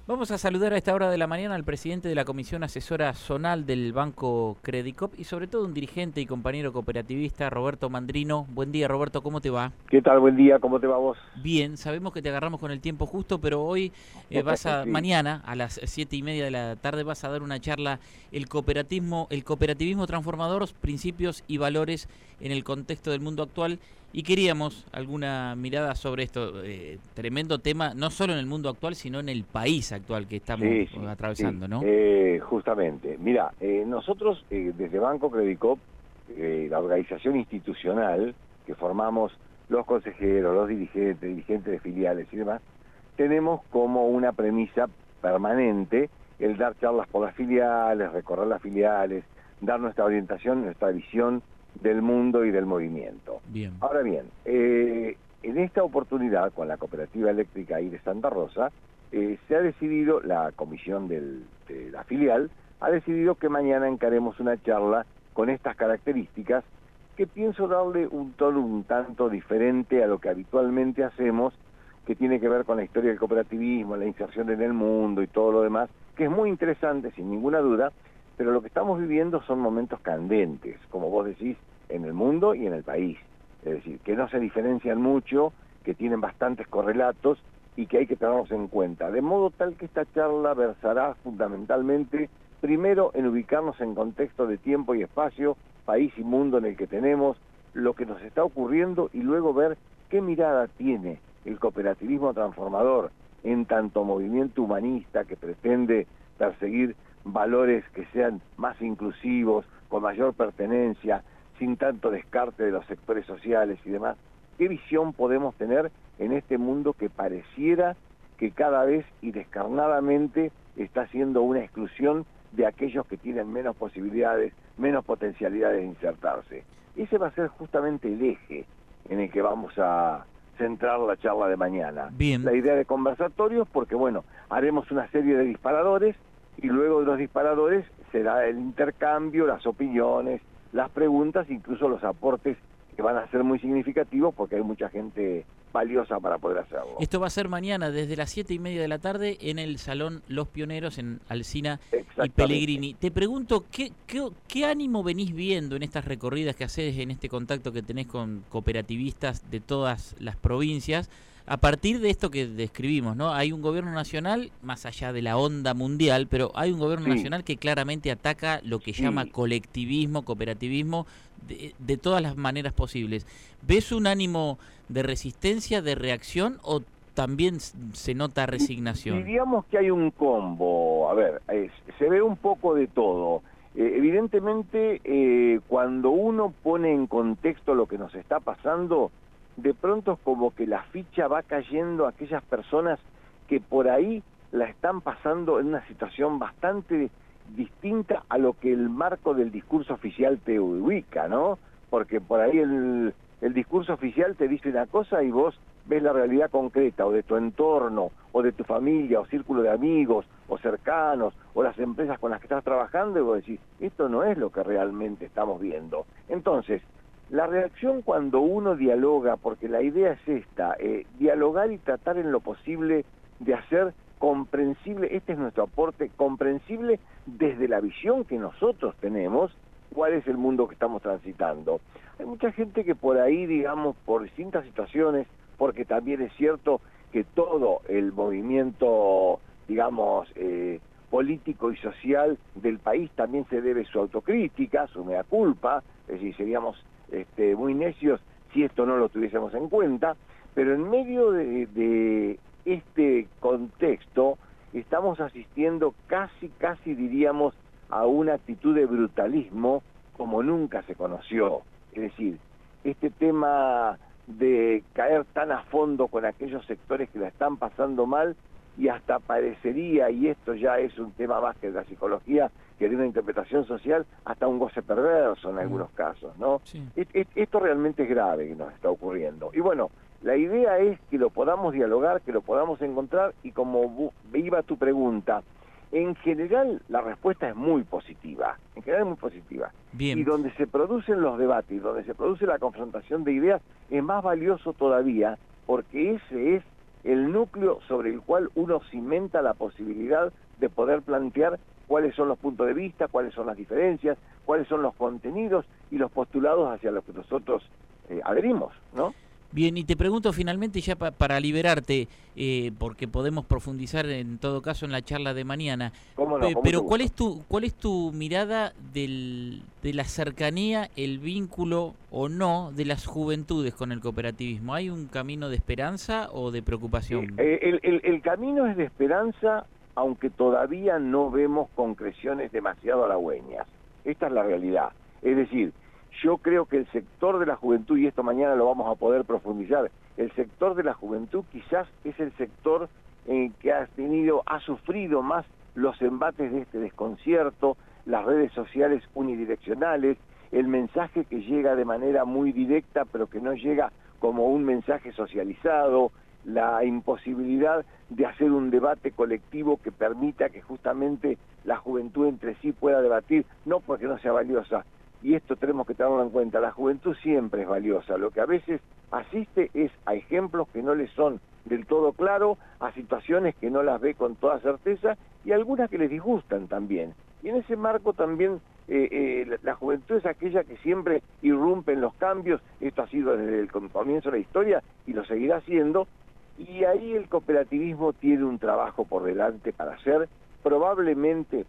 Vamos a saludar a esta hora de la mañana al presidente de la Comisión Asesora Zonal del Banco Credicop y sobre todo un dirigente y compañero cooperativista, Roberto Mandrino. Buen día, Roberto, ¿cómo te va? ¿Qué tal? Buen día, ¿cómo te va vos? Bien, sabemos que te agarramos con el tiempo justo, pero hoy Sí. mañana a las 7:30 de la tarde vas a dar una charla, el cooperativismo transformador, principios y valores en el contexto del mundo actual. Y queríamos alguna mirada sobre esto, tremendo tema, no solo en el mundo actual, sino en el país actual que estamos Sí, atravesando, ¿no? justamente. Mira, nosotros desde Banco Credicop, la organización institucional que formamos los consejeros, los dirigentes de filiales y demás, tenemos como una premisa permanente el dar charlas por las filiales, recorrer las filiales, dar nuestra orientación, nuestra visión del mundo y del movimiento. Bien. Ahora bien, en esta oportunidad, con la Cooperativa Eléctrica ahí de Santa Rosa, se ha decidido, la comisión de la filial, ha decidido que mañana encaremos una charla con estas características que pienso darle un tono un tanto diferente a lo que habitualmente hacemos, que tiene que ver con la historia del cooperativismo, la inserción en el mundo y todo lo demás, que es muy interesante, sin ninguna duda, pero lo que estamos viviendo son momentos candentes, como vos decís, en el mundo y en el país. Es decir, que no se diferencian mucho, que tienen bastantes correlatos y que hay que tenerlos en cuenta. De modo tal que esta charla versará fundamentalmente, primero, en ubicarnos en contexto de tiempo y espacio, país y mundo en el que tenemos, lo que nos está ocurriendo y luego ver qué mirada tiene el cooperativismo transformador en tanto movimiento humanista que pretende perseguir valores que sean más inclusivos, con mayor pertenencia, sin tanto descarte de los sectores sociales y demás. ¿Qué visión podemos tener en este mundo que pareciera que cada vez y descarnadamente está haciendo una exclusión de aquellos que tienen menos posibilidades, menos potencialidades de insertarse? Ese va a ser justamente el eje en el que vamos a centrar la charla de mañana. Bien. La idea de conversatorios, porque bueno, haremos una serie de disparadores y luego de los disparadores será el intercambio, las opiniones, las preguntas, incluso los aportes que van a ser muy significativos porque hay mucha gente valiosa para poder hacerlo. Esto va a ser mañana desde las 7:30 de la tarde en el Salón Los Pioneros en Alsina y Pellegrini. Te pregunto, ¿qué ánimo venís viendo en estas recorridas que hacés, en este contacto que tenés con cooperativistas de todas las provincias? A partir de esto que describimos, ¿no? Hay un gobierno nacional, más allá de la onda mundial, pero hay un gobierno nacional que claramente ataca lo que llama colectivismo, cooperativismo, de todas las maneras posibles. ¿Ves un ánimo de resistencia, de reacción, o también se nota resignación? Diríamos que hay un combo. A ver, se ve un poco de todo. Evidentemente, cuando uno pone en contexto lo que nos está pasando, de pronto es como que la ficha va cayendo a aquellas personas que por ahí la están pasando en una situación bastante distinta a lo que el marco del discurso oficial te ubica, ¿no? Porque por ahí el discurso oficial te dice una cosa y vos ves la realidad concreta, o de tu entorno, o de tu familia, o círculo de amigos, o cercanos, o las empresas con las que estás trabajando, y vos decís, esto no es lo que realmente estamos viendo. Entonces, la reacción cuando uno dialoga, porque la idea es esta, dialogar y tratar en lo posible de hacer comprensible, este es nuestro aporte, comprensible desde la visión que nosotros tenemos, cuál es el mundo que estamos transitando. Hay mucha gente que por ahí, digamos, por distintas situaciones, porque también es cierto que todo el movimiento, digamos, político y social del país también se debe su autocrítica, su mea culpa, es decir, seríamos muy necios si esto no lo tuviésemos en cuenta, pero en medio de este contexto estamos asistiendo casi diríamos a una actitud de brutalismo como nunca se conoció. Es decir, este tema de caer tan a fondo con aquellos sectores que la están pasando mal, y hasta parecería, y esto ya es un tema más que de la psicología, que de una interpretación social, hasta un goce perverso en algunos casos, ¿no? Sí. Esto realmente es grave que nos está ocurriendo. Y bueno, la idea es que lo podamos dialogar, que lo podamos encontrar, y como iba tu pregunta, en general la respuesta es muy positiva, en general es muy positiva. Bien. Y donde se producen los debates, y donde se produce la confrontación de ideas, es más valioso todavía, porque ese es el núcleo sobre el cual uno cimenta la posibilidad de poder plantear cuáles son los puntos de vista, cuáles son las diferencias, cuáles son los contenidos y los postulados hacia los que nosotros adherimos, ¿no? Bien, y te pregunto finalmente ya para liberarte, porque podemos profundizar en todo caso en la charla de mañana. ¿Cómo no? Pero ¿cuál es tu mirada de la cercanía, el vínculo o no de las juventudes con el cooperativismo? ¿Hay un camino de esperanza o de preocupación? El camino es de esperanza, aunque todavía no vemos concreciones demasiado halagüeñas. Esta es la realidad. Es decir, yo creo que el sector de la juventud, y esto mañana lo vamos a poder profundizar, el sector de la juventud quizás es el sector que ha sufrido más los embates de este desconcierto, las redes sociales unidireccionales, el mensaje que llega de manera muy directa pero que no llega como un mensaje socializado, la imposibilidad de hacer un debate colectivo que permita que justamente la juventud entre sí pueda debatir, no porque no sea valiosa, y esto tenemos que tenerlo en cuenta, la juventud siempre es valiosa, lo que a veces asiste es a ejemplos que no les son del todo claros, a situaciones que no las ve con toda certeza y algunas que les disgustan también. Y en ese marco también la juventud es aquella que siempre irrumpe en los cambios, esto ha sido desde el comienzo de la historia y lo seguirá haciendo, y ahí el cooperativismo tiene un trabajo por delante para hacer, probablemente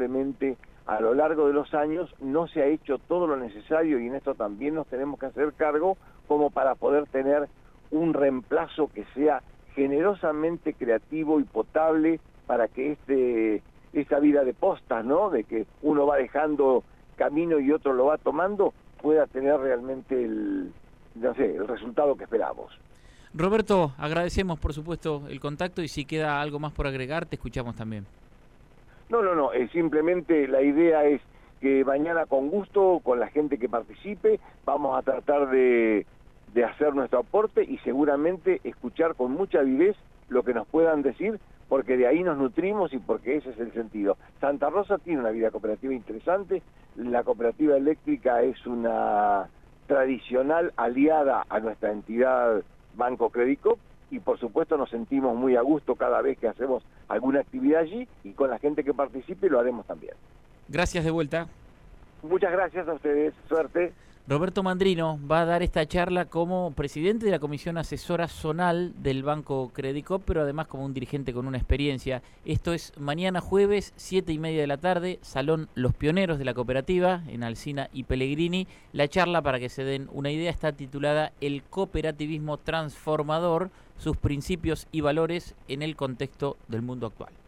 a lo largo de los años no se ha hecho todo lo necesario y en esto también nos tenemos que hacer cargo como para poder tener un reemplazo que sea generosamente creativo y potable para que esta vida de postas, ¿no? De que uno va dejando camino y otro lo va tomando, pueda tener realmente el resultado que esperamos. Roberto, agradecemos por supuesto el contacto y si queda algo más por agregar, te escuchamos también. No, simplemente la idea es que mañana con gusto, con la gente que participe, vamos a tratar de hacer nuestro aporte y seguramente escuchar con mucha vivez lo que nos puedan decir, porque de ahí nos nutrimos y porque ese es el sentido. Santa Rosa tiene una vida cooperativa interesante, la cooperativa eléctrica es una tradicional aliada a nuestra entidad Banco Credicop, y por supuesto nos sentimos muy a gusto cada vez que hacemos alguna actividad allí y con la gente que participe lo haremos también. Gracias de vuelta. Muchas gracias a ustedes, suerte. Roberto Mandrino va a dar esta charla como presidente de la Comisión Asesora Zonal del Banco Credicop, pero además como un dirigente con una experiencia. Esto es mañana jueves, 7:30 de la tarde, Salón Los Pioneros de la Cooperativa, en Alsina y Pellegrini. La charla, para que se den una idea, está titulada El cooperativismo transformador, sus principios y valores en el contexto del mundo actual.